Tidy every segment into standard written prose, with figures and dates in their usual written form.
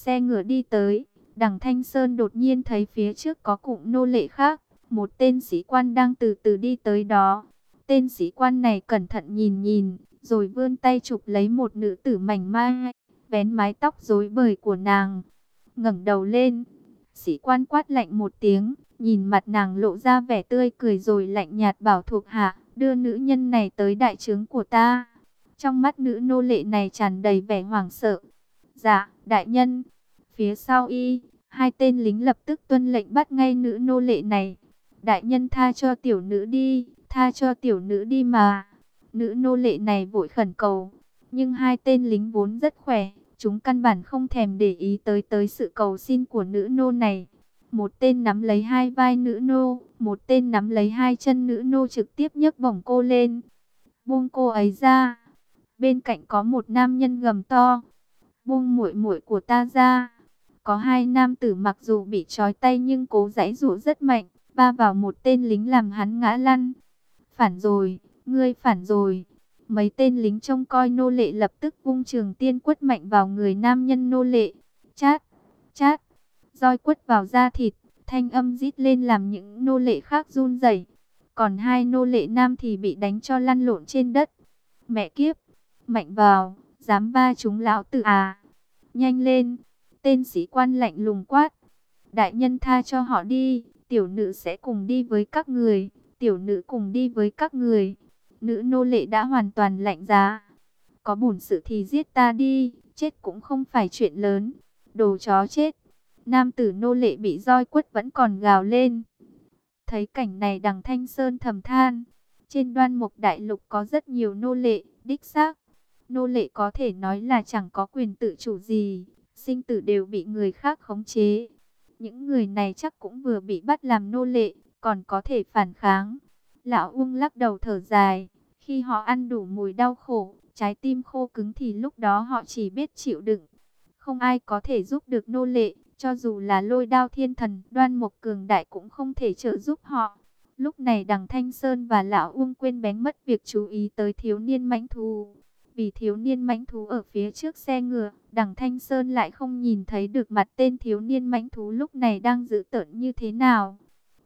xe ngựa đi tới, Đằng Thanh Sơn đột nhiên thấy phía trước có cụm nô lệ khác, một tên sĩ quan đang từ từ đi tới đó. Tên sĩ quan này cẩn thận nhìn nhìn, rồi vươn tay chụp lấy một nữ tử mảnh mai, vén mái tóc rối bời của nàng. Ngẩng đầu lên, sĩ quan quát lạnh một tiếng, nhìn mặt nàng lộ ra vẻ tươi cười rồi lạnh nhạt bảo thuộc hạ, đưa nữ nhân này tới đại trướng của ta. Trong mắt nữ nô lệ này tràn đầy vẻ hoảng sợ. Dạ, đại nhân. Phía sau y, hai tên lính lập tức tuân lệnh bắt ngay nữ nô lệ này. Đại nhân tha cho tiểu nữ đi, tha cho tiểu nữ đi mà. Nữ nô lệ này vội khẩn cầu, nhưng hai tên lính vốn rất khỏe, chúng căn bản không thèm để ý tới sự cầu xin của nữ nô này. Một tên nắm lấy hai vai nữ nô, một tên nắm lấy hai chân nữ nô trực tiếp nhấc bổng cô lên. Buông cô ấy ra. Bên cạnh có một nam nhân gầm to. Buông muội muội của ta ra. Có hai nam tử mặc dù bị trói tay nhưng cố giãy giụa rất mạnh, va vào một tên lính làm hắn ngã lăn. Phản rồi, ngươi phản rồi. Mấy tên lính trông coi nô lệ lập tức vung trường tiên quất mạnh vào người nam nhân nô lệ. Chát, chát, roi quất vào da thịt, thanh âm rít lên làm những nô lệ khác run rẩy. Còn hai nô lệ nam thì bị đánh cho lăn lộn trên đất. Mẹ kiếp, mạnh vào, dám va chúng lão tử à? Nhanh lên, tên sĩ quan lạnh lùng quát. Đại nhân tha cho họ đi, tiểu nữ sẽ cùng đi với các người, tiểu nữ cùng đi với các người. Nữ nô lệ đã hoàn toàn lạnh giá. Có bổn sự thì giết ta đi, chết cũng không phải chuyện lớn. Đồ chó chết. Nam tử nô lệ bị roi quất vẫn còn gào lên. Thấy cảnh này Đằng Thanh Sơn thầm than. Trên Đoan Mục Đại Lục có rất nhiều nô lệ, đích xác. Nô lệ có thể nói là chẳng có quyền tự chủ gì, sinh tử đều bị người khác khống chế. Những người này chắc cũng vừa bị bắt làm nô lệ, còn có thể phản kháng. Lão Ung lắc đầu thở dài. Khi họ ăn đủ mùi đau khổ, trái tim khô cứng thì lúc đó họ chỉ biết chịu đựng. Không ai có thể giúp được nô lệ, cho dù là Lôi Đao Thiên Thần, Đoan Mục cường đại cũng không thể trợ giúp họ. Lúc này Đằng Thanh Sơn và Lão Ung quên bén mất việc chú ý tới thiếu niên mãnh thú. Vì thiếu niên mãnh thú ở phía trước xe ngựa, Đằng Thanh Sơn lại không nhìn thấy được mặt tên thiếu niên mãnh thú lúc này đang dữ tợn như thế nào.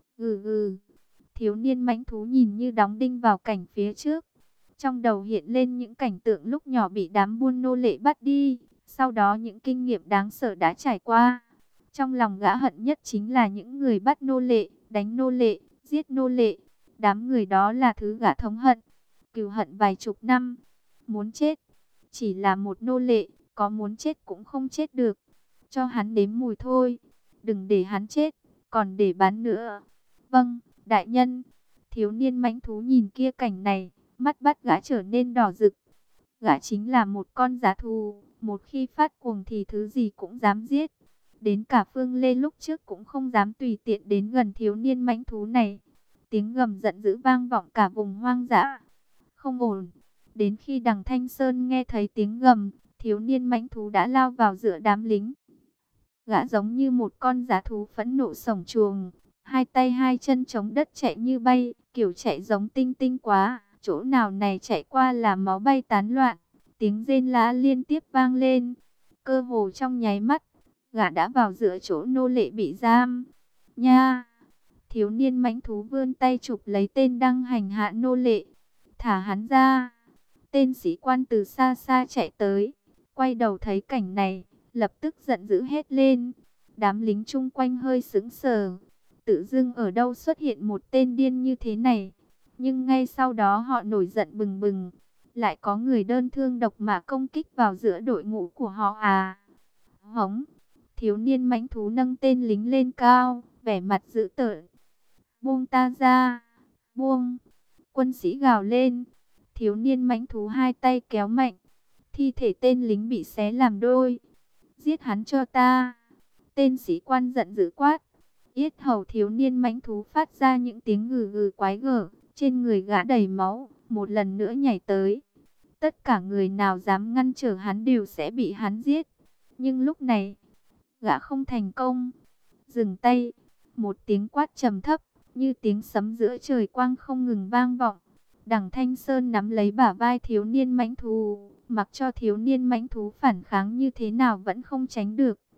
Thiếu niên mãnh thú nhìn như đóng đinh vào cảnh phía trước. Trong đầu hiện lên những cảnh tượng lúc nhỏ bị đám buôn nô lệ bắt đi, sau đó những kinh nghiệm đáng sợ đã trải qua. Trong lòng gã hận nhất chính là những người bắt nô lệ, đánh nô lệ, giết nô lệ. Đám người đó là thứ gã thống hận, cừu hận vài chục năm. Muốn chết, chỉ là một nô lệ, có muốn chết cũng không chết được. Cho hắn đếm mùi thôi, đừng để hắn chết, còn để bán nữa. Vâng, đại nhân. Thiếu niên mãnh thú nhìn kia cảnh này, mắt bắt gã trở nên đỏ rực. Gã chính là một con dã thú, một khi phát cuồng thì thứ gì cũng dám giết. Đến cả Phương Lê lúc trước cũng không dám tùy tiện đến gần thiếu niên mãnh thú này. Tiếng gầm giận dữ vang vọng cả vùng hoang dã. Không ổn. Đến khi Đằng Thanh Sơn nghe thấy tiếng gầm, thiếu niên mãnh thú đã lao vào giữa đám lính. Gã giống như một con dã thú phẫn nộ sổng chuồng, hai tay hai chân chống đất chạy như bay, kiểu chạy giống tinh tinh quá, chỗ nào này chạy qua là máu bay tán loạn, tiếng rên la liên tiếp vang lên. Cơ hồ trong nháy mắt, gã đã vào giữa chỗ nô lệ bị giam. Nha! Thiếu niên mãnh thú vươn tay chụp lấy tên đang hành hạ nô lệ. Thả hắn ra! Tên sĩ quan từ xa xa chạy tới, quay đầu thấy cảnh này, lập tức giận dữ hét lên. Đám lính chung quanh hơi sững sờ. Tự dưng ở đâu xuất hiện một tên điên như thế này. Nhưng ngay sau đó họ nổi giận bừng bừng. Lại có người đơn thương độc mã công kích vào giữa đội ngũ của họ à. Hống! Thiếu niên mãnh thú nâng tên lính lên cao, vẻ mặt dữ tợn. Buông ta ra! Buông! Quân sĩ gào lên. Thiếu niên mãnh thú hai tay kéo mạnh. Thi thể tên lính bị xé làm đôi. Giết hắn cho ta! Tên sĩ quan giận dữ quát. Yết hầu thiếu niên mãnh thú phát ra những tiếng gừ gừ quái gở. Trên người gã đầy máu, một lần nữa nhảy tới. Tất cả người nào dám ngăn trở hắn đều sẽ bị hắn giết. Nhưng lúc này, gã không thành công. Dừng tay, một tiếng quát trầm thấp, như tiếng sấm giữa trời quang không ngừng vang vọng. Đằng Thanh Sơn nắm lấy bả vai thiếu niên mãnh thú, mặc cho thiếu niên mãnh thú phản kháng như thế nào vẫn không tránh được.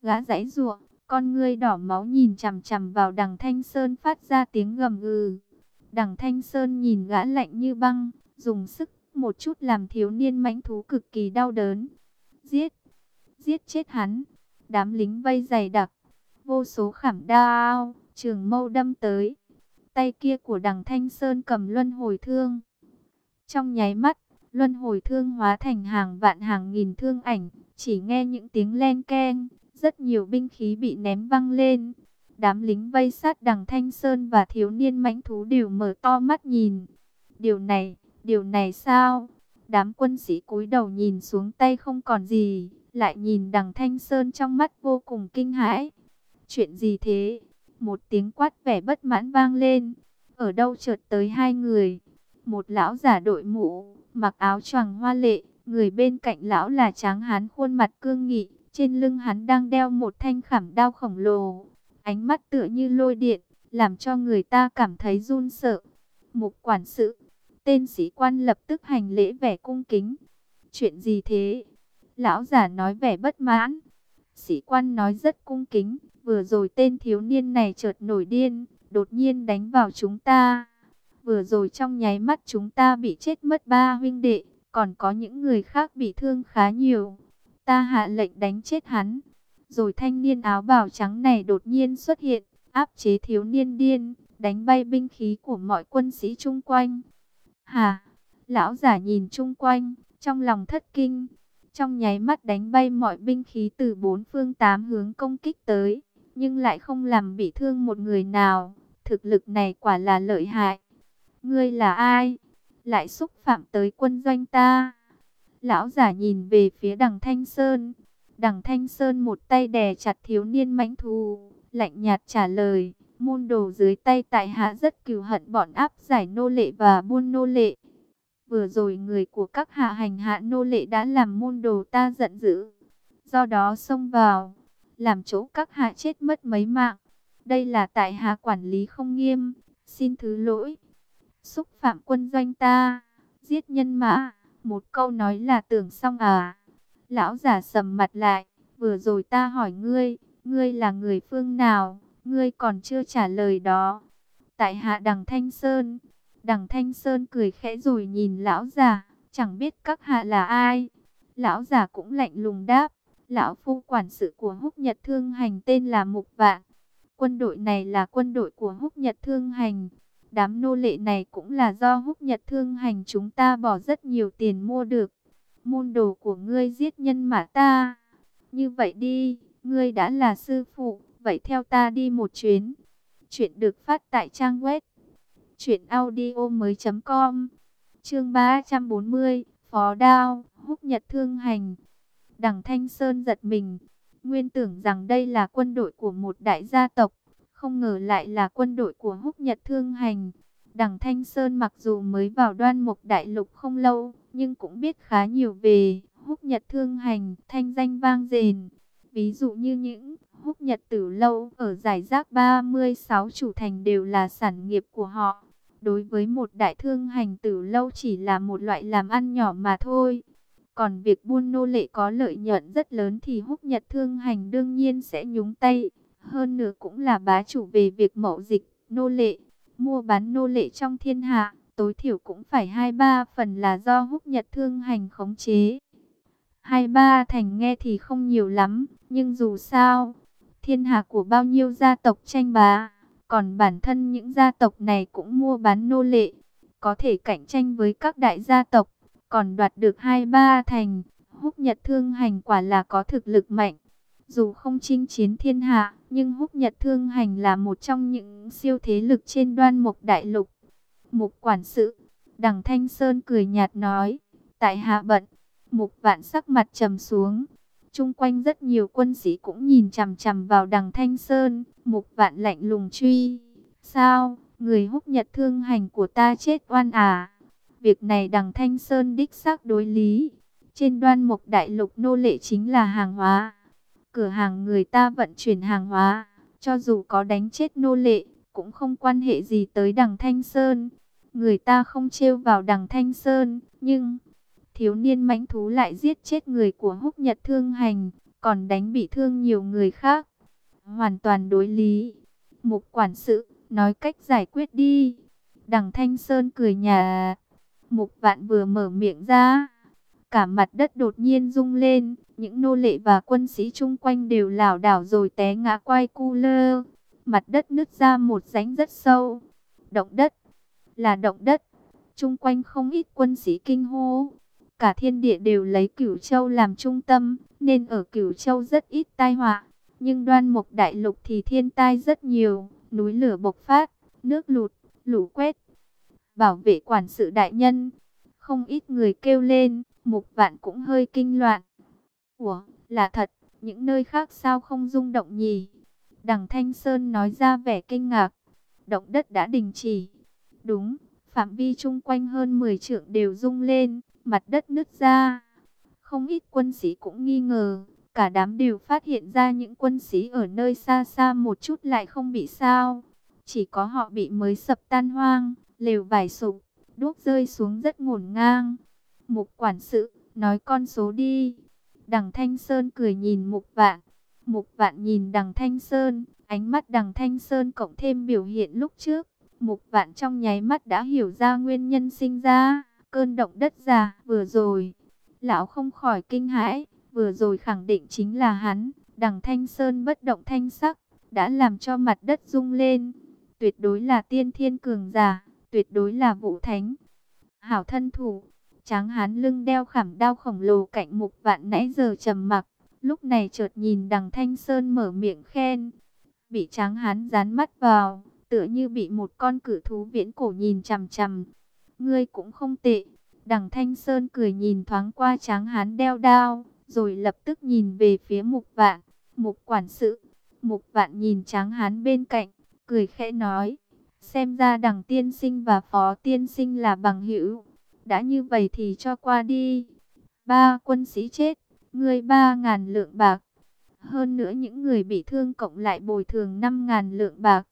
Gã giãy giụa, con ngươi đỏ máu nhìn chằm chằm vào Đằng Thanh Sơn phát ra tiếng gầm gừ. Đằng Thanh Sơn nhìn gã lạnh như băng, dùng sức một chút làm thiếu niên mãnh thú cực kỳ đau đớn. Giết, giết chết hắn. Đám lính vây dày đặc, vô số khảm đao, trường mâu đâm tới. Tay kia của Đằng Thanh Sơn cầm luân hồi thương. Trong nháy mắt, luân hồi thương hóa thành hàng vạn hàng nghìn thương ảnh, chỉ nghe những tiếng len keng, rất nhiều binh khí bị ném văng lên. Đám lính vây sát Đằng Thanh Sơn và thiếu niên mãnh thú đều mở to mắt nhìn. Điều này sao? Đám quân sĩ cúi đầu nhìn xuống tay không còn gì, lại nhìn Đằng Thanh Sơn trong mắt vô cùng kinh hãi. Chuyện gì thế? Một tiếng quát vẻ bất mãn vang lên. Ở đâu chợt tới hai người. Một lão giả đội mũ, mặc áo choàng hoa lệ, người bên cạnh lão là tráng hán khuôn mặt cương nghị, trên lưng hắn đang đeo một thanh khảm đao khổng lồ, ánh mắt tựa như lôi điện, làm cho người ta cảm thấy run sợ. Mục quản sự, tên sĩ quan lập tức hành lễ vẻ cung kính. Chuyện gì thế? Lão giả nói vẻ bất mãn. Sĩ quan nói rất cung kính, vừa rồi tên thiếu niên này chợt nổi điên, đột nhiên đánh vào chúng ta. Vừa rồi trong nháy mắt chúng ta bị chết mất 3 huynh đệ, còn có những người khác bị thương khá nhiều. Ta hạ lệnh đánh chết hắn. Rồi thanh niên áo bào trắng này đột nhiên xuất hiện, áp chế thiếu niên điên, đánh bay binh khí của mọi quân sĩ chung quanh. Hả? Lão giả nhìn chung quanh, trong lòng thất kinh. Trong nháy mắt đánh bay mọi binh khí từ 4 phương 8 hướng công kích tới, nhưng lại không làm bị thương một người nào. Thực lực này quả là lợi hại. Ngươi là ai? Lại xúc phạm tới quân doanh ta. Lão giả nhìn về phía Đằng Thanh Sơn. Đằng Thanh Sơn một tay đè chặt thiếu niên mãnh thú, lạnh nhạt trả lời. Môn đồ dưới tay tại hạ rất cừu hận bọn áp giải nô lệ và buôn nô lệ. Vừa rồi người của các hạ hành hạ nô lệ đã làm môn đồ ta giận dữ. Do đó xông vào, làm chỗ các hạ chết mất mấy mạng. Đây là tại hạ quản lý không nghiêm, xin thứ lỗi. Xúc phạm quân doanh ta, giết nhân mã, một câu nói là tưởng xong à? Lão giả sầm mặt lại, vừa rồi ta hỏi ngươi, ngươi là người phương nào, ngươi còn chưa trả lời đó. Tại hạ Đằng Thanh Sơn. Đằng Thanh Sơn cười khẽ rồi nhìn lão giả, chẳng biết các hạ là ai. Lão giả cũng lạnh lùng đáp, lão phu quản sự của Húc Nhật Thương Hành tên là Mục Vạn. Quân đội này là quân đội của Húc Nhật Thương Hành. Đám nô lệ này cũng là do Húc Nhật Thương Hành chúng ta bỏ rất nhiều tiền mua được. Môn đồ của ngươi giết nhân mã ta. Như vậy đi, ngươi đã là sư phụ, vậy theo ta đi một chuyến. Chuyện được phát tại trang web truyệnaudiomoi.com. Chương 340, Phó Đao, Húc Nhật Thương Hành. Đằng Thanh Sơn giật mình, nguyên tưởng rằng đây là quân đội của một đại gia tộc, không ngờ lại là quân đội của Húc Nhật Thương Hành. Đằng Thanh Sơn mặc dù mới vào Đoan Mục Đại Lục không lâu, nhưng cũng biết khá nhiều về Húc Nhật Thương Hành, thanh danh vang dền. Ví dụ như những Húc Nhật Tử Lâu ở giải rác 36 chủ thành đều là sản nghiệp của họ. Đối với một đại thương hành Tử Lâu chỉ là một loại làm ăn nhỏ mà thôi. Còn việc buôn nô lệ có lợi nhuận rất lớn thì Húc Nhật Thương Hành đương nhiên sẽ nhúng tay. Hơn nữa cũng là bá chủ về việc mậu dịch, nô lệ, mua bán nô lệ trong thiên hạ. Tối thiểu cũng phải 2-3 phần là do Húc Nhật Thương Hành khống chế. 2-3 thành nghe thì không nhiều lắm, nhưng dù sao, thiên hạ của bao nhiêu gia tộc tranh bá, còn bản thân những gia tộc này cũng mua bán nô lệ, có thể cạnh tranh với các đại gia tộc, còn đoạt được 2-3 thành. Húc Nhật Thương Hành quả là có thực lực mạnh. Dù không chinh chiến thiên hạ, nhưng Húc Nhật Thương Hành là một trong những siêu thế lực trên Đoan Mục Đại Lục. Mục quản sự, Đằng Thanh Sơn cười nhạt nói, tại hạ bận. Mục Vạn sắc mặt trầm xuống. Chung quanh rất nhiều quân sĩ cũng nhìn chằm chằm vào Đằng Thanh Sơn. Mục Vạn lạnh lùng truy, sao, người Húc Nhật Thương Hành của ta chết oan à? Việc này Đằng Thanh Sơn đích xác đối lý. Trên Đoan Mục Đại Lục nô lệ chính là hàng hóa. Cửa hàng người ta vận chuyển hàng hóa, cho dù có đánh chết nô lệ, cũng không quan hệ gì tới Đằng Thanh Sơn. Người ta không trêu vào Đằng Thanh Sơn, nhưng thiếu niên mãnh thú lại giết chết người của Húc Nhật Thương Hành, còn đánh bị thương nhiều người khác. Hoàn toàn đối lý. Mục quản sự, nói cách giải quyết đi. Đằng Thanh Sơn cười nhạt. Mục Vạn vừa mở miệng ra, cả mặt đất đột nhiên rung lên, những nô lệ và quân sĩ chung quanh đều lảo đảo rồi té ngã quay cu lơ. Mặt đất nứt ra một rãnh rất sâu. Động đất, là động đất. Chung quanh không ít quân sĩ kinh hô. Cả thiên địa đều lấy Cửu Châu làm trung tâm, nên ở Cửu Châu rất ít tai họa. Nhưng Đoan Mục Đại Lục thì thiên tai rất nhiều, núi lửa bộc phát, nước lụt, lũ quét. Bảo vệ quản sự đại nhân, không ít người kêu lên. Mục Vạn cũng hơi kinh loạn. Ủa, là thật, những nơi khác sao không rung động nhỉ? Đằng Thanh Sơn nói ra vẻ kinh ngạc. Động đất đã đình chỉ. Đúng, phạm vi chung quanh hơn 10 trượng đều rung lên, mặt đất nứt ra. Không ít quân sĩ cũng nghi ngờ, cả đám đều phát hiện ra những quân sĩ ở nơi xa xa một chút lại không bị sao. Chỉ có họ bị mới sập tan hoang, lều vải sụp, đuốc rơi xuống rất ngổn ngang. Mục quản sự, nói con số đi. Đằng Thanh Sơn cười nhìn Mục Vạn. Mục Vạn nhìn Đằng Thanh Sơn, ánh mắt Đằng Thanh Sơn cộng thêm biểu hiện lúc trước. Mục Vạn trong nháy mắt đã hiểu ra nguyên nhân sinh ra cơn động đất già vừa rồi. Lão không khỏi kinh hãi, vừa rồi khẳng định chính là hắn. Đằng Thanh Sơn bất động thanh sắc, đã làm cho mặt đất rung lên. Tuyệt đối là tiên thiên cường giả, tuyệt đối là Vũ Thánh. Hảo thân thủ. Tráng hán lưng đeo khảm đao khổng lồ cạnh Mục Vạn nãy giờ trầm mặc, lúc này chợt nhìn Đằng Thanh Sơn mở miệng khen. Bị tráng hán dán mắt vào, tựa như bị một con cự thú viễn cổ nhìn chằm chằm. Ngươi cũng không tệ. Đằng Thanh Sơn cười nhìn thoáng qua tráng hán đeo đao, rồi lập tức nhìn về phía Mục Vạn. Mục quản sự. Mục Vạn nhìn tráng hán bên cạnh, cười khẽ nói. Xem ra Đằng tiên sinh và Phó tiên sinh là bằng hữu. Đã như vậy thì cho qua đi. 3 quân sĩ chết, ngươi 3.000 lượng bạc. Hơn nữa những người bị thương cộng lại bồi thường 5.000 lượng bạc.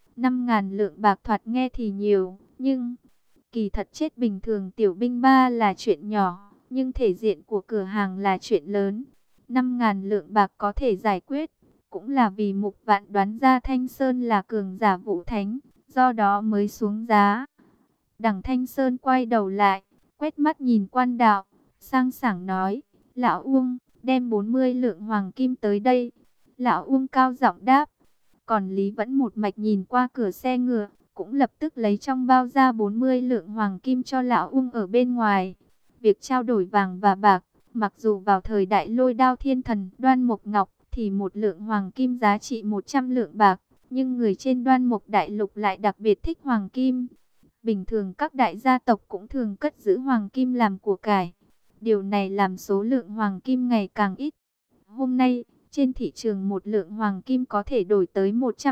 5.000 lượng bạc thoạt nghe thì nhiều, nhưng kỳ thật chết bình thường tiểu binh ba là chuyện nhỏ, nhưng thể diện của cửa hàng là chuyện lớn. 5.000 lượng bạc có thể giải quyết, cũng là vì Mục Vạn đoán ra Thanh Sơn là cường giả Vũ Thánh, do đó mới xuống giá. Đằng Thanh Sơn quay đầu lại, quét mắt nhìn Quan Đạo, sang sảng nói, Lão Uông, đem 40 lượng hoàng kim tới đây. Lão Uông cao giọng đáp. Còn Lý vẫn một mạch nhìn qua cửa xe ngựa, cũng lập tức lấy trong bao ra 40 lượng hoàng kim cho Lão Uông ở bên ngoài. Việc trao đổi vàng và bạc, mặc dù vào thời đại Lôi Đao Thiên Thần Đoan Mục Ngọc thì một lượng hoàng kim giá trị 100 lượng bạc, nhưng người trên Đoan Mục Đại Lục lại đặc biệt thích hoàng kim. Bình thường các đại gia tộc cũng thường cất giữ hoàng kim làm của cải. Điều này làm số lượng hoàng kim ngày càng ít. Hôm nay, trên thị trường một lượng hoàng kim có thể đổi tới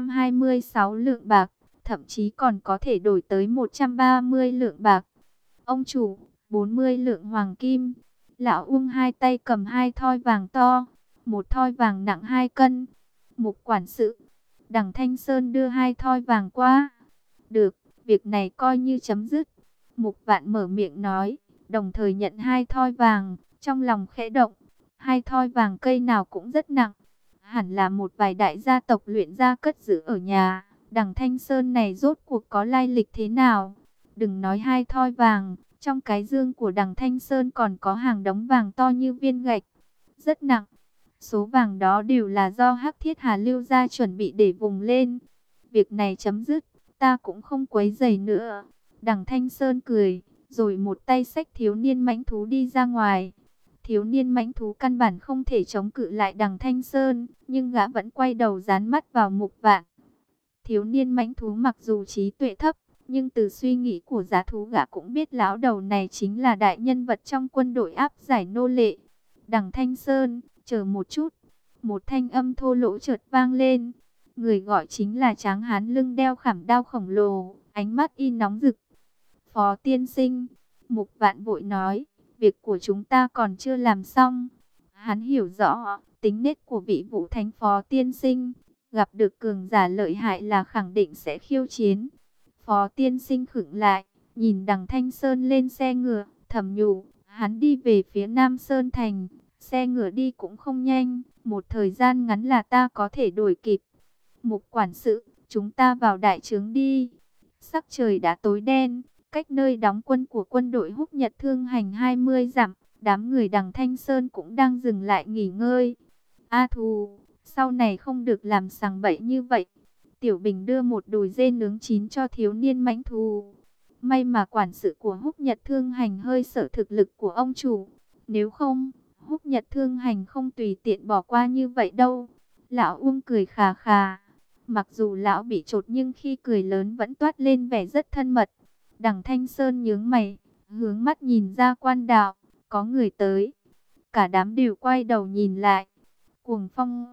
126 lượng bạc, thậm chí còn có thể đổi tới 130 lượng bạc. Ông chủ, 40 lượng hoàng kim. Lão Uông hai tay cầm 2 thoi vàng to, một thoi vàng nặng 2 cân. Mục quản sự, Đằng Thanh Sơn đưa 2 thoi vàng qua. Được, việc này coi như chấm dứt. Mục Vạn mở miệng nói, đồng thời nhận 2 thoi vàng, trong lòng khẽ động. 2 thoi vàng cây nào cũng rất nặng, hẳn là một vài đại gia tộc luyện ra cất giữ ở nhà. Đằng Thanh Sơn này rốt cuộc có lai lịch thế nào? Đừng nói 2 thoi vàng, trong cái dương của Đằng Thanh Sơn còn có hàng đống vàng to như viên gạch, rất nặng. Số vàng đó đều là do Hắc Thiết Hà lưu ra chuẩn bị để vùng lên. Việc này chấm dứt, ta cũng không quấy rầy nữa. Đằng Thanh Sơn cười, rồi một tay xách thiếu niên mãnh thú đi ra ngoài. Thiếu niên mãnh thú căn bản không thể chống cự lại Đằng Thanh Sơn, nhưng gã vẫn quay đầu dán mắt vào Mục Vạn. Thiếu niên mãnh thú mặc dù trí tuệ thấp, nhưng từ suy nghĩ của giá thú gã cũng biết lão đầu này chính là đại nhân vật trong quân đội áp giải nô lệ. Đằng Thanh Sơn, chờ một chút. Một thanh âm thô lỗ chợt vang lên. Người gọi chính là tráng hán lưng đeo khảm đao khổng lồ, ánh mắt y nóng rực. Phó tiên sinh, Mục Vạn vội nói, việc của chúng ta còn chưa làm xong. Hắn hiểu rõ tính nết của vị Vũ Thánh Phó tiên sinh, gặp được cường giả lợi hại là khẳng định sẽ khiêu chiến. Phó tiên sinh khựng lại, nhìn Đằng Thanh Sơn lên xe ngựa, thầm nhủ, hắn đi về phía Nam Sơn Thành, xe ngựa đi cũng không nhanh, một thời gian ngắn là ta có thể đuổi kịp. Mục quản sự, chúng ta vào đại trướng đi. Sắc trời đã tối đen, cách nơi đóng quân của quân đội Húc Nhật Thương Hành 20 dặm, đám người Đằng Thanh Sơn cũng đang dừng lại nghỉ ngơi. A Thù, sau này không được làm sằng bậy như vậy. Tiểu Bình đưa một đùi dê nướng chín cho thiếu niên mãnh thú. May mà quản sự của Húc Nhật Thương Hành hơi sợ thực lực của ông chủ. Nếu không, Húc Nhật Thương Hành không tùy tiện bỏ qua như vậy đâu. Lão Uông cười khà khà. Mặc dù lão bị chột nhưng khi cười lớn vẫn toát lên vẻ rất thân mật. Đằng Thanh Sơn nhướng mày, hướng mắt nhìn ra quan đạo, có người tới. Cả đám đều quay đầu nhìn lại. Cuồng Phong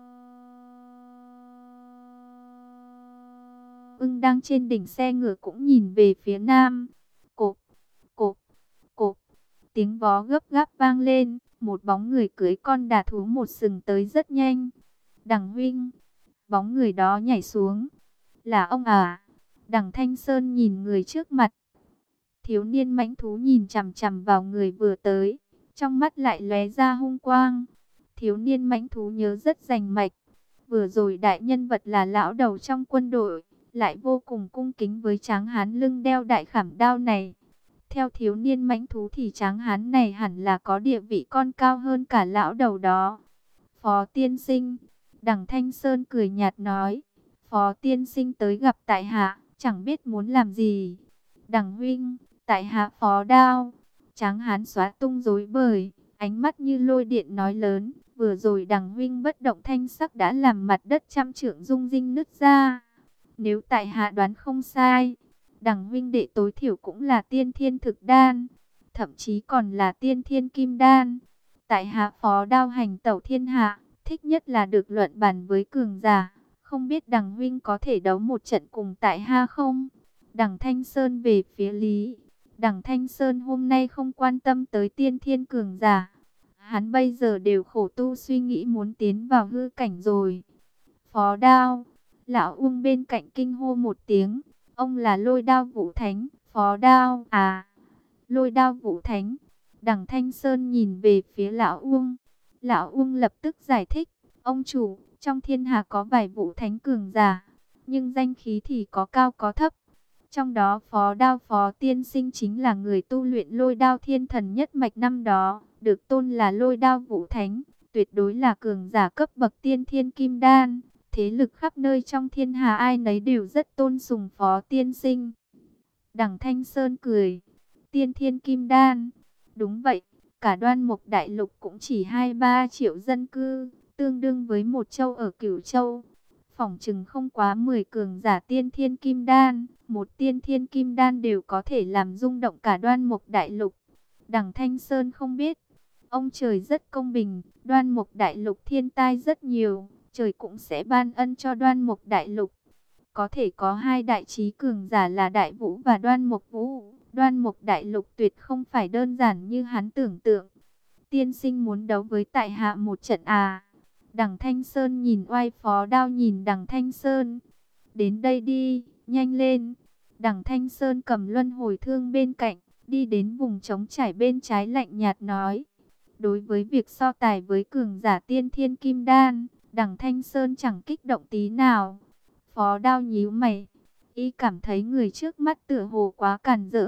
Ưng đang trên đỉnh xe ngựa cũng nhìn về phía nam. Cộp, cộp, cộp. Tiếng vó gấp gáp vang lên. Một bóng người cưỡi con đà thú một sừng tới rất nhanh. Đằng huynh. Bóng người đó nhảy xuống. Là ông à? Đằng Thanh Sơn nhìn người trước mặt. Thiếu niên mãnh thú nhìn chằm chằm vào người vừa tới. Trong mắt lại lóe ra hung quang. Thiếu niên mãnh thú nhớ rất rành mạch. Vừa rồi đại nhân vật là lão đầu trong quân đội, lại vô cùng cung kính với tráng hán lưng đeo đại khảm đao này. Theo thiếu niên mãnh thú thì tráng hán này hẳn là có địa vị con cao hơn cả lão đầu đó. Phó tiên sinh, Đằng Thanh Sơn cười nhạt nói, Phó tiên sinh tới gặp tại hạ, chẳng biết muốn làm gì. Đằng huynh, tại hạ Phó Đao. Tráng hán xóa tung rối bời, ánh mắt như lôi điện nói lớn, vừa rồi Đằng huynh bất động thanh sắc đã làm mặt đất trăm trượng rung rinh nứt ra. Nếu tại hạ đoán không sai, Đằng huynh đệ tối thiểu cũng là tiên thiên thực đan, thậm chí còn là tiên thiên kim đan. Tại hạ Phó Đao hành tẩu thiên hạ, thích nhất là được luận bàn với cường giả. Không biết Đằng huynh có thể đấu một trận cùng tại hạ không? Đằng Thanh Sơn về phía Lý. Đằng Thanh Sơn hôm nay không quan tâm tới tiên thiên cường giả. Hắn bây giờ đều khổ tu suy nghĩ muốn tiến vào hư cảnh rồi. Phó Đao. Lão Uông bên cạnh kinh hô một tiếng. Ông là Lôi Đao Vũ Thánh. Phó Đao à? Lôi Đao Vũ Thánh. Đằng Thanh Sơn nhìn về phía Lão Uông. Lão Uông lập tức giải thích. Ông chủ, trong thiên hạ có vài Vũ Thánh cường giả, nhưng danh khí thì có cao có thấp. Trong đó Phó Đao Phó tiên sinh chính là người tu luyện Lôi Đao Thiên Thần nhất mạch năm đó, được tôn là Lôi Đao Vũ Thánh, tuyệt đối là cường giả cấp bậc tiên thiên kim đan. Thế lực khắp nơi trong thiên hà ai nấy đều rất tôn sùng Phó tiên sinh. Đằng Thanh Sơn cười. Tiên thiên kim đan. Đúng vậy, cả Đoan Mục Đại Lục cũng chỉ 2-3 triệu dân cư, tương đương với một châu ở Cửu Châu. Phỏng chừng không quá 10 cường giả tiên thiên kim đan, một tiên thiên kim đan đều có thể làm rung động cả Đoan Mục Đại Lục. Đằng Thanh Sơn không biết, ông trời rất công bình, Đoan Mục Đại Lục thiên tai rất nhiều, trời cũng sẽ ban ân cho Đoan Mục Đại Lục. Có thể có hai đại trí cường giả là Đại Vũ và Đoan Mục Vũ. Đoan Mục Đại Lục tuyệt không phải đơn giản như hắn tưởng tượng. Tiên sinh muốn đấu với tại hạ một trận à? Đằng Thanh Sơn nhìn oai. Phó Đao nhìn Đằng Thanh Sơn. Đến đây đi, nhanh lên. Đằng Thanh Sơn cầm luân hồi thương bên cạnh, đi đến vùng trống trải bên trái lạnh nhạt nói. Đối với việc so tài với cường giả tiên thiên kim đan, Đằng Thanh Sơn chẳng kích động tí nào. Phó Đao nhíu mày, y cảm thấy người trước mắt tựa hồ quá càn rỡ.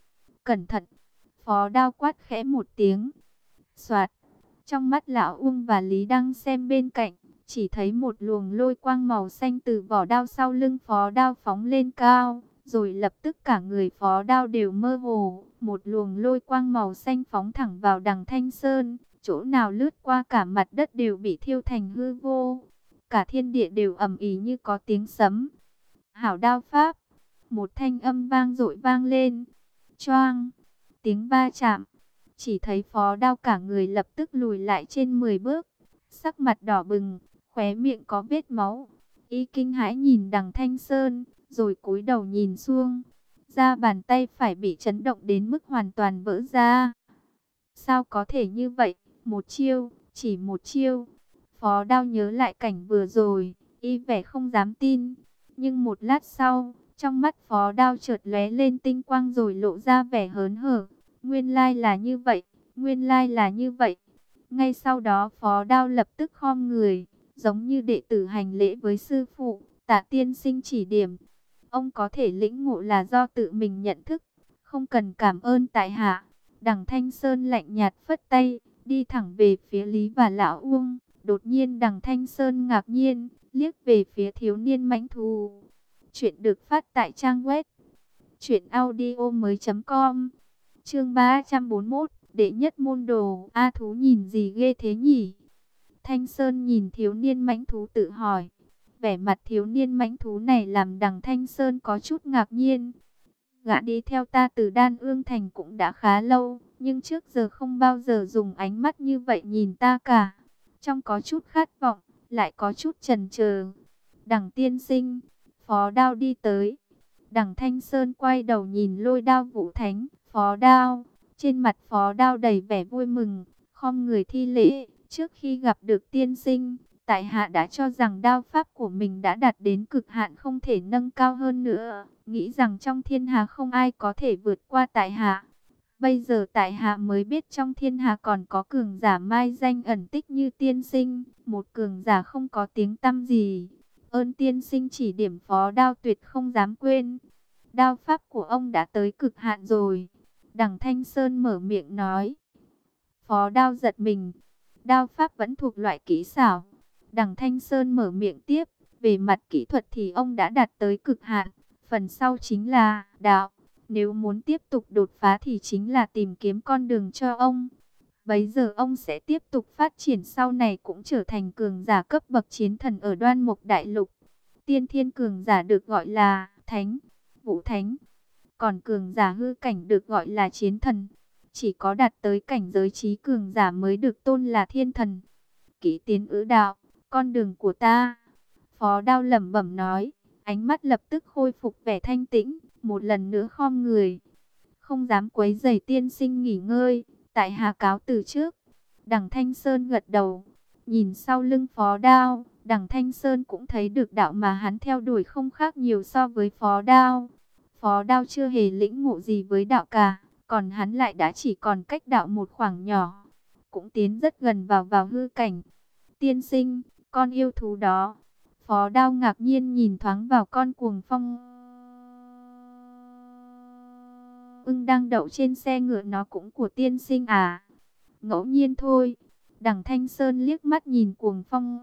Cẩn thận! Phó Đao quát khẽ một tiếng. Soạt! Trong mắt Lão Uông và Lý Đăng xem bên cạnh, chỉ thấy một luồng lôi quang màu xanh từ vỏ đao sau lưng Phó Đao phóng lên cao, rồi lập tức cả người Phó Đao đều mơ hồ. Một luồng lôi quang màu xanh phóng thẳng vào Đằng Thanh Sơn, chỗ nào lướt qua cả mặt đất đều bị thiêu thành hư vô. Cả thiên địa đều ầm ĩ như có tiếng sấm. Hảo đao pháp! Một thanh âm vang dội vang lên. Choang! Tiếng va chạm. Chỉ thấy Phó Đao cả người lập tức lùi lại trên 10 bước. Sắc mặt đỏ bừng, khóe miệng có vết máu. Y kinh hãi nhìn Đằng Thanh Sơn, rồi cúi đầu nhìn xuống. Da bàn tay phải bị chấn động đến mức hoàn toàn vỡ ra. Sao có thể như vậy? Một chiêu, chỉ một chiêu. Phó Đao nhớ lại cảnh vừa rồi, y vẻ không dám tin. Nhưng một lát sau, trong mắt Phó Đao chợt lóe lên tinh quang rồi lộ ra vẻ hớn hở. Nguyên lai là như vậy, nguyên lai là như vậy. Ngay sau đó Phó Đao lập tức khom người, giống như đệ tử hành lễ với sư phụ, tạ tiên sinh chỉ điểm. Ông có thể lĩnh ngộ là do tự mình nhận thức, không cần cảm ơn tại hạ. Đằng Thanh Sơn lạnh nhạt phất tay, đi thẳng về phía Lý và Lão Uông. Đột nhiên đằng Thanh Sơn ngạc nhiên, liếc về phía thiếu niên mãnh thú. Chuyện được phát tại trang web truyệnaudiomoi.com. Chương 341, đệ nhất môn đồ. A thú nhìn gì ghê thế nhỉ? Thanh Sơn nhìn thiếu niên mãnh thú tự hỏi. Vẻ mặt thiếu niên mãnh thú này làm đằng Thanh Sơn có chút ngạc nhiên. Gã đi theo ta từ Đan Ương Thành cũng đã khá lâu, nhưng trước giờ không bao giờ dùng ánh mắt như vậy nhìn ta cả. Trong có chút khát vọng, lại có chút chần chờ. Đằng tiên sinh, Phó Đao đi tới. Đằng Thanh Sơn quay đầu nhìn Lôi Đao Vũ Thánh, Phó Đao. Trên mặt Phó Đao đầy vẻ vui mừng, khom người thi lễ. Trước khi gặp được tiên sinh, tại hạ đã cho rằng đao pháp của mình đã đạt đến cực hạn, không thể nâng cao hơn nữa. Nghĩ rằng trong thiên hạ không ai có thể vượt qua tại hạ. Bây giờ tại hạ mới biết trong thiên hạ còn có cường giả mai danh ẩn tích như tiên sinh, một cường giả không có tiếng tăm gì. Ơn tiên sinh chỉ điểm. Phó Đao tuyệt không dám quên. Đao pháp của ông đã tới cực hạn rồi. Đằng Thanh Sơn mở miệng nói. Phó Đao giật mình. Đao pháp vẫn thuộc loại kỹ xảo. Đằng Thanh Sơn mở miệng tiếp. Về mặt kỹ thuật thì ông đã đạt tới cực hạn. Phần sau chính là đạo. Nếu muốn tiếp tục đột phá thì chính là tìm kiếm con đường cho ông. Bấy giờ ông sẽ tiếp tục phát triển, sau này cũng trở thành cường giả cấp bậc chiến thần ở Đoan Mục Đại Lục. Tiên thiên cường giả được gọi là Thánh, Vũ Thánh. Còn cường giả hư cảnh được gọi là Chiến Thần. Chỉ có đạt tới cảnh giới trí cường giả mới được tôn là Thiên Thần. Kỷ tiến ứ đạo, con đường của ta. Phó Đao lẩm bẩm nói, ánh mắt lập tức khôi phục vẻ thanh tĩnh, một lần nữa khom người. Không dám quấy rầy tiên sinh nghỉ ngơi, tại hạ cáo từ trước. Đằng Thanh Sơn gật đầu, nhìn sau lưng Phó Đao, đằng Thanh Sơn cũng thấy được đạo mà hắn theo đuổi không khác nhiều so với Phó Đao. Phó Đao chưa hề lĩnh ngộ gì với đạo cả, còn hắn lại đã chỉ còn cách đạo một khoảng nhỏ, cũng tiến rất gần vào hư cảnh. Tiên sinh, con yêu thú đó. Phó Đao ngạc nhiên nhìn thoáng vào con Cuồng Phong ưng đang đậu trên xe ngựa, nó cũng của tiên sinh à? Ngẫu nhiên thôi. Đằng Thanh Sơn liếc mắt nhìn Cuồng Phong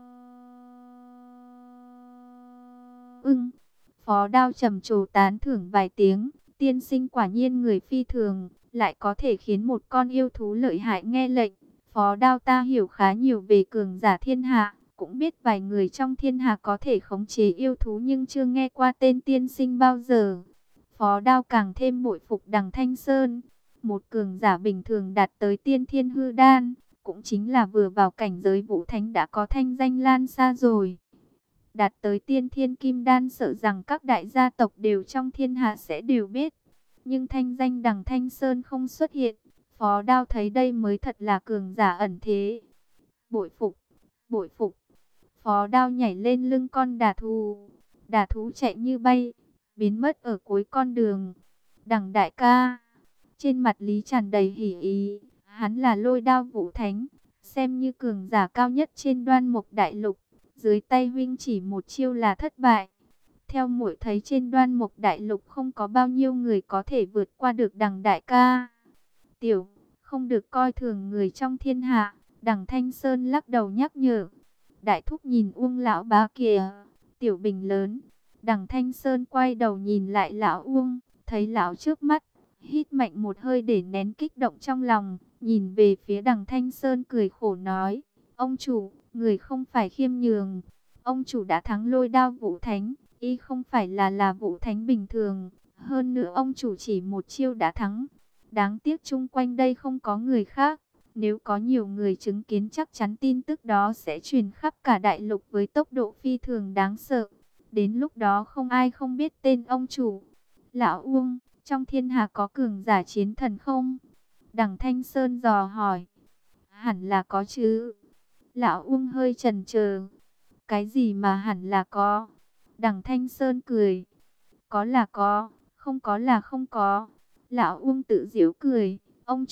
ưng. Phó Đao trầm trồ tán thưởng vài tiếng. Tiên sinh quả nhiên người phi thường, lại có thể khiến một con yêu thú lợi hại nghe lệnh. Phó Đao ta hiểu khá nhiều về cường giả thiên hạ, cũng biết vài người trong thiên hạ có thể khống chế yêu thú, nhưng chưa nghe qua tên tiên sinh bao giờ. Phó Đao càng thêm bội phục đằng Thanh Sơn. Một cường giả bình thường đạt tới tiên thiên hư đan, cũng chính là vừa vào cảnh giới Vũ Thánh đã có thanh danh lan xa rồi. Đạt tới tiên thiên kim đan sợ rằng các đại gia tộc đều trong thiên hạ sẽ đều biết. Nhưng thanh danh đằng Thanh Sơn không xuất hiện. Phó Đao thấy đây mới thật là cường giả ẩn thế. Bội phục, bội phục. Phó Đao nhảy lên lưng con đà thú. Đà thú chạy như bay, biến mất ở cuối con đường. Đằng đại ca. Trên mặt Lý tràn đầy hỉ ý. Hắn là Lôi Đao Vũ Thánh, xem như cường giả cao nhất trên Đoan Mục Đại Lục. Dưới tay huynh chỉ một chiêu là thất bại. Theo muội thấy trên Đoan Mục Đại Lục không có bao nhiêu người có thể vượt qua được đằng đại ca. Tiểu, không được coi thường người trong thiên hạ. Đằng Thanh Sơn lắc đầu nhắc nhở. Đại thúc nhìn Uông lão bá kìa. Tiểu bình lớn. Đằng Thanh Sơn quay đầu nhìn lại lão Uông, thấy lão trước mắt, hít mạnh một hơi để nén kích động trong lòng, nhìn về phía đằng Thanh Sơn cười khổ nói, ông chủ, người không phải khiêm nhường, ông chủ đã thắng Lôi Đao Vũ Thánh, y không phải là Vũ Thánh bình thường, hơn nữa ông chủ chỉ một chiêu đã thắng, đáng tiếc chung quanh đây không có người khác, nếu có nhiều người chứng kiến chắc chắn tin tức đó sẽ truyền khắp cả đại lục với tốc độ phi thường đáng sợ, đến lúc đó không ai không biết tên ông chủ. Lão Uông, trong thiên hạ có cường giả chiến thần không? Đằng Thanh Sơn dò hỏi. Hẳn là có chứ. Lão Uông hơi chần chờ. Cái gì mà hẳn là có? Đằng Thanh Sơn cười. Có là có, không có là không có. Lão Uông tự giễu cười. Ông chủ,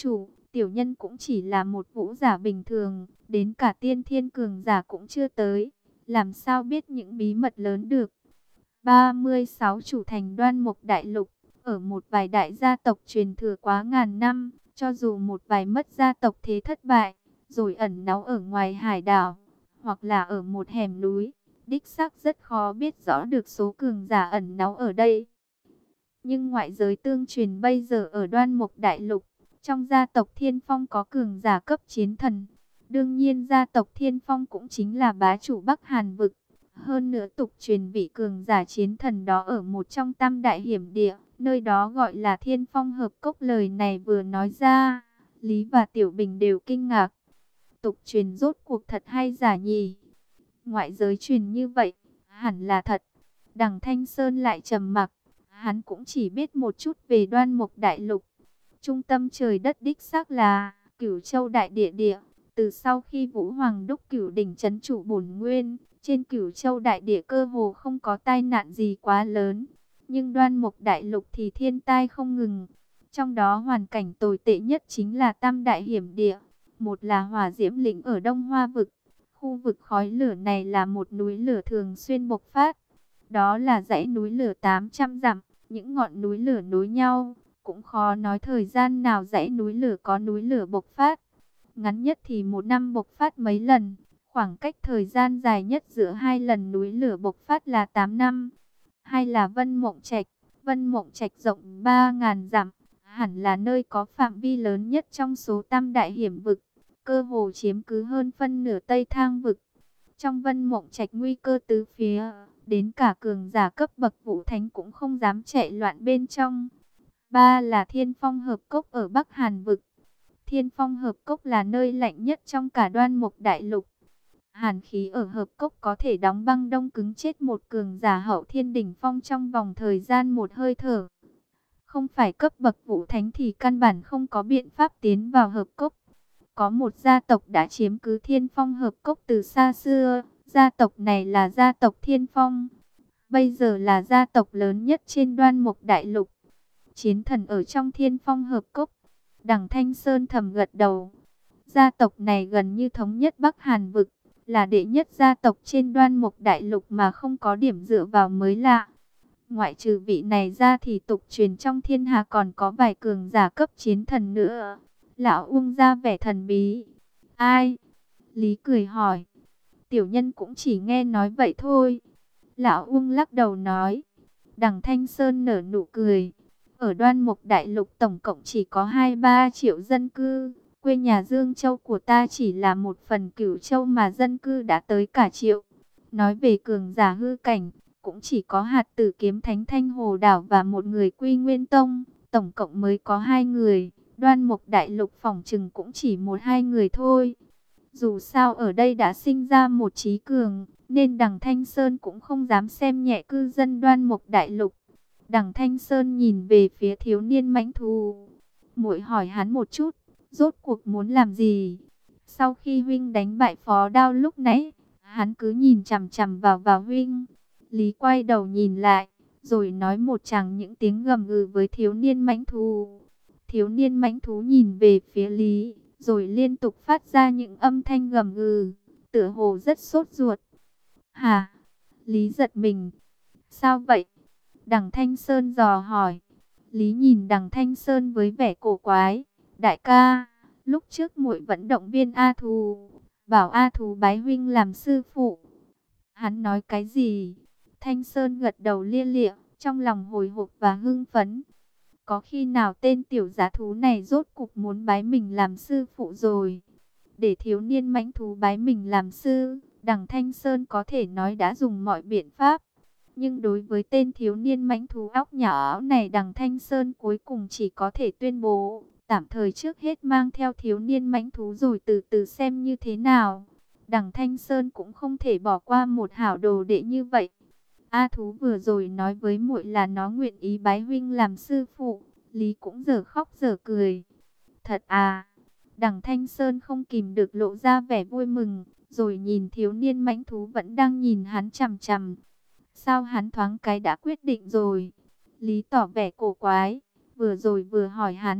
Tiểu nhân cũng chỉ là một vũ giả bình thường, đến cả tiên thiên cường giả cũng chưa tới, làm sao biết những bí mật lớn được. 36 chủ thành Đoan Mộc Đại Lục, ở một vài đại gia tộc truyền thừa quá ngàn năm, cho dù một vài mất gia tộc thế thất bại, rồi ẩn náu ở ngoài hải đảo, hoặc là ở một hẻm núi, đích xác rất khó biết rõ được số cường giả ẩn náu ở đây. Nhưng ngoại giới tương truyền bây giờ ở Đoan Mộc Đại Lục, trong gia tộc Thiên Phong có cường giả cấp chiến thần. Đương nhiên gia tộc Thiên Phong cũng chính là bá chủ Bắc Hàn vực. Hơn nữa tục truyền vị cường giả chiến thần đó ở một trong tam đại hiểm địa, nơi đó gọi là Thiên Phong Hợp Cốc. Lời này vừa nói ra, Lý và Tiểu Bình đều kinh ngạc. Tục truyền rốt cuộc thật hay giả nhỉ? Ngoại giới truyền như vậy, hẳn là thật. Đằng Thanh Sơn lại trầm mặc, hắn cũng chỉ biết một chút về Đoan Mộc Đại Lục. Trung tâm trời đất đích xác là Cửu Châu Đại Địa Địa. Từ sau khi Vũ Hoàng đúc Cửu Đỉnh trấn chủ bổn nguyên, trên Cửu Châu Đại Địa cơ hồ không có tai nạn gì quá lớn. Nhưng Đoan Mộc Đại Lục thì thiên tai không ngừng. Trong đó hoàn cảnh tồi tệ nhất chính là tam đại hiểm địa. Một là Hỏa Diễm Lĩnh ở Đông Hoa vực. Khu vực khói lửa này là một núi lửa thường xuyên bộc phát. Đó là dãy núi lửa 800 dặm, những ngọn núi lửa nối nhau. Cũng khó nói thời gian nào dãy núi lửa có núi lửa bộc phát. Ngắn nhất thì một năm bộc phát mấy lần. Khoảng cách thời gian dài nhất giữa hai lần núi lửa bộc phát là 8 năm. Hay là Vân Mộng Trạch. Vân Mộng Trạch rộng 3.000 dặm. Hẳn là nơi có phạm vi lớn nhất trong số tam đại hiểm vực. Cơ hồ chiếm cứ hơn phân nửa Tây Thang vực. Trong Vân Mộng Trạch nguy cơ tứ phía. Đến cả cường giả cấp bậc Vũ Thánh cũng không dám chạy loạn bên trong. Ba là Thiên Phong Hợp Cốc ở Bắc Hàn vực. Thiên Phong Hợp Cốc là nơi lạnh nhất trong cả Đoan Mộc Đại Lục. Hàn khí ở Hợp Cốc có thể đóng băng đông cứng chết một cường giả hậu thiên đỉnh phong trong vòng thời gian một hơi thở. Không phải cấp bậc Vũ Thánh thì căn bản không có biện pháp tiến vào Hợp Cốc. Có một gia tộc đã chiếm cứ Thiên Phong Hợp Cốc từ xa xưa. Gia tộc này là gia tộc Thiên Phong. Bây giờ là gia tộc lớn nhất trên Đoan Mộc Đại Lục. Chiến thần ở trong Thiên Phong Hợp Cốc. Đằng Thanh Sơn thầm gật đầu. Gia tộc này gần như thống nhất Bắc Hàn vực, là đệ nhất gia tộc trên Đoan Mộc Đại Lục mà không có điểm dựa vào mới lạ. Ngoại trừ vị này ra thì tục truyền trong thiên hạ còn có vài cường giả cấp chiến thần nữa. Lão Uông ra vẻ thần bí. Ai? Lý cười hỏi. Tiểu nhân cũng chỉ nghe nói vậy thôi. Lão Uông lắc đầu nói. Đằng Thanh Sơn nở nụ cười. Ở Đoan Mộc Đại Lục tổng cộng chỉ có 2-3 triệu dân cư. Quê nhà Dương Châu của ta chỉ là một phần Cửu Châu mà dân cư đã tới cả triệu. Nói về cường giả hư cảnh, cũng chỉ có hạt tử kiếm thánh Thanh Hồ Đảo và một người Quy Nguyên Tông. Tổng cộng mới có 2 người. Đoan Mộc Đại Lục phỏng chừng cũng chỉ 1-2 người thôi. Dù sao ở đây đã sinh ra một trí cường, nên đằng Thanh Sơn cũng không dám xem nhẹ cư dân Đoan Mộc Đại Lục. Đằng Thanh Sơn nhìn về phía thiếu niên mãnh thú. Muội hỏi hắn một chút, rốt cuộc muốn làm gì? Sau khi huynh đánh bại Phó Đao lúc nãy, hắn cứ nhìn chằm chằm vào huynh. Lý quay đầu nhìn lại, rồi nói một tràng những tiếng gầm gừ với thiếu niên mãnh thú. Thiếu niên mãnh thú nhìn về phía Lý, rồi liên tục phát ra những âm thanh gầm gừ, tựa hồ rất sốt ruột. Hả? Lý giật mình. Sao vậy? Đằng Thanh Sơn dò hỏi. Lý nhìn đằng Thanh Sơn với vẻ cổ quái. Đại ca, lúc trước muội vẫn động viên A Thù, bảo A Thù bái huynh làm sư phụ. Hắn nói cái gì? Thanh Sơn gật đầu lia lịa, trong lòng hồi hộp và hưng phấn. Có khi nào tên tiểu giá thú này rốt cục muốn bái mình làm sư phụ rồi? Để thiếu niên mãnh thú bái mình làm sư, đằng Thanh Sơn có thể nói đã dùng mọi biện pháp. Nhưng đối với tên thiếu niên mãnh thú óc nhỏ này, đằng Thanh Sơn cuối cùng chỉ có thể tuyên bố tạm thời trước hết mang theo thiếu niên mãnh thú rồi từ từ xem như thế nào. Đằng Thanh Sơn cũng không thể bỏ qua một hảo đồ đệ như vậy. A Thú vừa rồi nói với muội là nó nguyện ý bái huynh làm sư phụ. Lý cũng giờ khóc giờ cười. Thật à? Đằng Thanh Sơn không kìm được lộ ra vẻ vui mừng, rồi nhìn thiếu niên mãnh thú vẫn đang nhìn hắn chằm chằm. Sao hắn thoáng cái đã quyết định rồi? Lý tỏ vẻ cổ quái, vừa rồi vừa hỏi hắn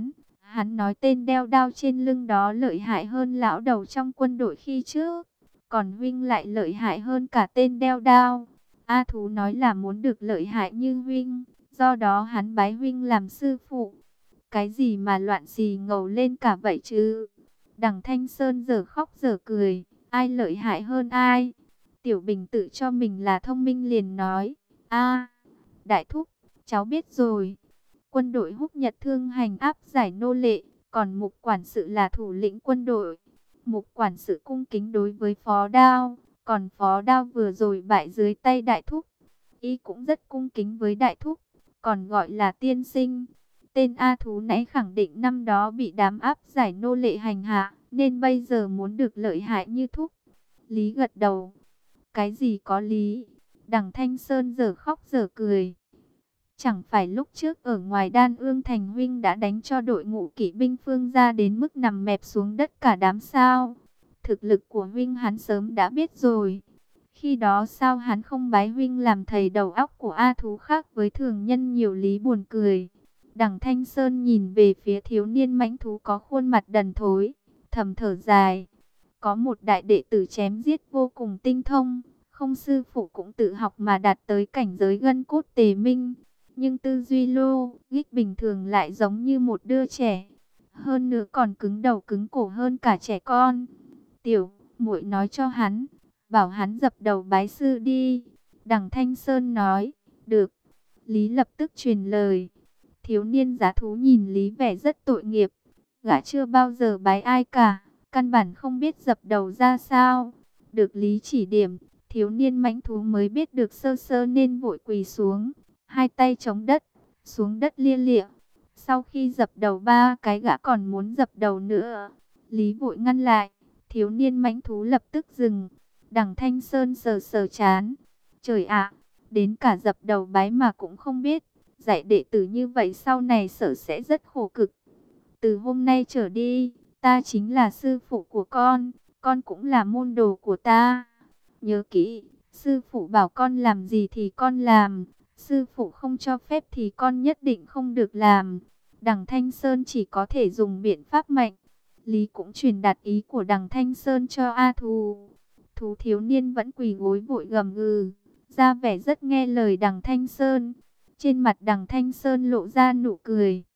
Hắn nói tên đeo đao trên lưng đó lợi hại hơn lão đầu trong quân đội khi trước. Còn huynh lại lợi hại hơn cả tên đeo đao. A Thú nói là muốn được lợi hại như huynh. Do đó hắn bái huynh làm sư phụ. Cái gì mà loạn xì ngầu lên cả vậy chứ? Đằng Thanh Sơn giờ khóc giờ cười. Ai lợi hại hơn ai? Tiểu Bình tự cho mình là thông minh liền nói. A, đại thúc, cháu biết rồi. Quân đội Húc Nhật thương hành áp giải nô lệ. Còn mục quản sự là thủ lĩnh quân đội. Mục quản sự cung kính đối với phó đao. Còn phó đao vừa rồi bại dưới tay đại thúc. Y cũng rất cung kính với đại thúc. Còn gọi là tiên sinh. Tên A Thú nãy khẳng định năm đó bị đám áp giải nô lệ hành hạ. Nên bây giờ muốn được lợi hại như thúc. Lý gật đầu. Cái gì có lý? Đằng Thanh Sơn giờ khóc giờ cười. Chẳng phải lúc trước ở ngoài Đan Ương Thành huynh đã đánh cho đội ngũ kỵ binh Phương ra đến mức nằm mẹp xuống đất cả đám sao? Thực lực của huynh hắn sớm đã biết rồi. Khi đó sao hắn không bái huynh làm thầy? Đầu óc của A Thú khác với thường nhân nhiều lý, buồn cười. Đằng Thanh Sơn nhìn về phía thiếu niên mãnh thú có khuôn mặt đần thối, thầm thở dài. Có một đại đệ tử chém giết vô cùng tinh thông, không sư phụ cũng tự học mà đạt tới cảnh giới gân cốt tề minh. Nhưng tư duy logic bình thường lại giống như một đứa trẻ. Hơn nữa còn cứng đầu cứng cổ hơn cả trẻ con. Tiểu muội nói cho hắn, bảo hắn dập đầu bái sư đi. Đằng Thanh Sơn nói, được. Lý lập tức truyền lời. Thiếu niên giá thú nhìn Lý vẻ rất tội nghiệp. Gã chưa bao giờ bái ai cả, căn bản không biết dập đầu ra sao. Được Lý chỉ điểm, thiếu niên mãnh thú mới biết được sơ sơ nên vội quỳ xuống. Hai tay chống đất, xuống đất lia lịa. Sau khi dập đầu 3 cái gã còn muốn dập đầu nữa. Lý vội ngăn lại, thiếu niên mãnh thú lập tức dừng. Đằng Thanh Sơn sờ sờ chán. Trời ạ, đến cả dập đầu bái mà cũng không biết. Dạy đệ tử như vậy sau này sợ sẽ rất khổ cực. Từ hôm nay trở đi, ta chính là sư phụ của con cũng là môn đồ của ta. Nhớ kỹ, sư phụ bảo con làm gì thì con làm. Sư phụ không cho phép thì con nhất định không được làm. Đằng Thanh Sơn chỉ có thể dùng biện pháp mạnh. Lý cũng truyền đạt ý của đằng Thanh Sơn cho A Thú. Thú thiếu niên vẫn quỳ gối vội gầm gừ, ra vẻ rất nghe lời đằng Thanh Sơn. Trên mặt đằng Thanh Sơn lộ ra nụ cười.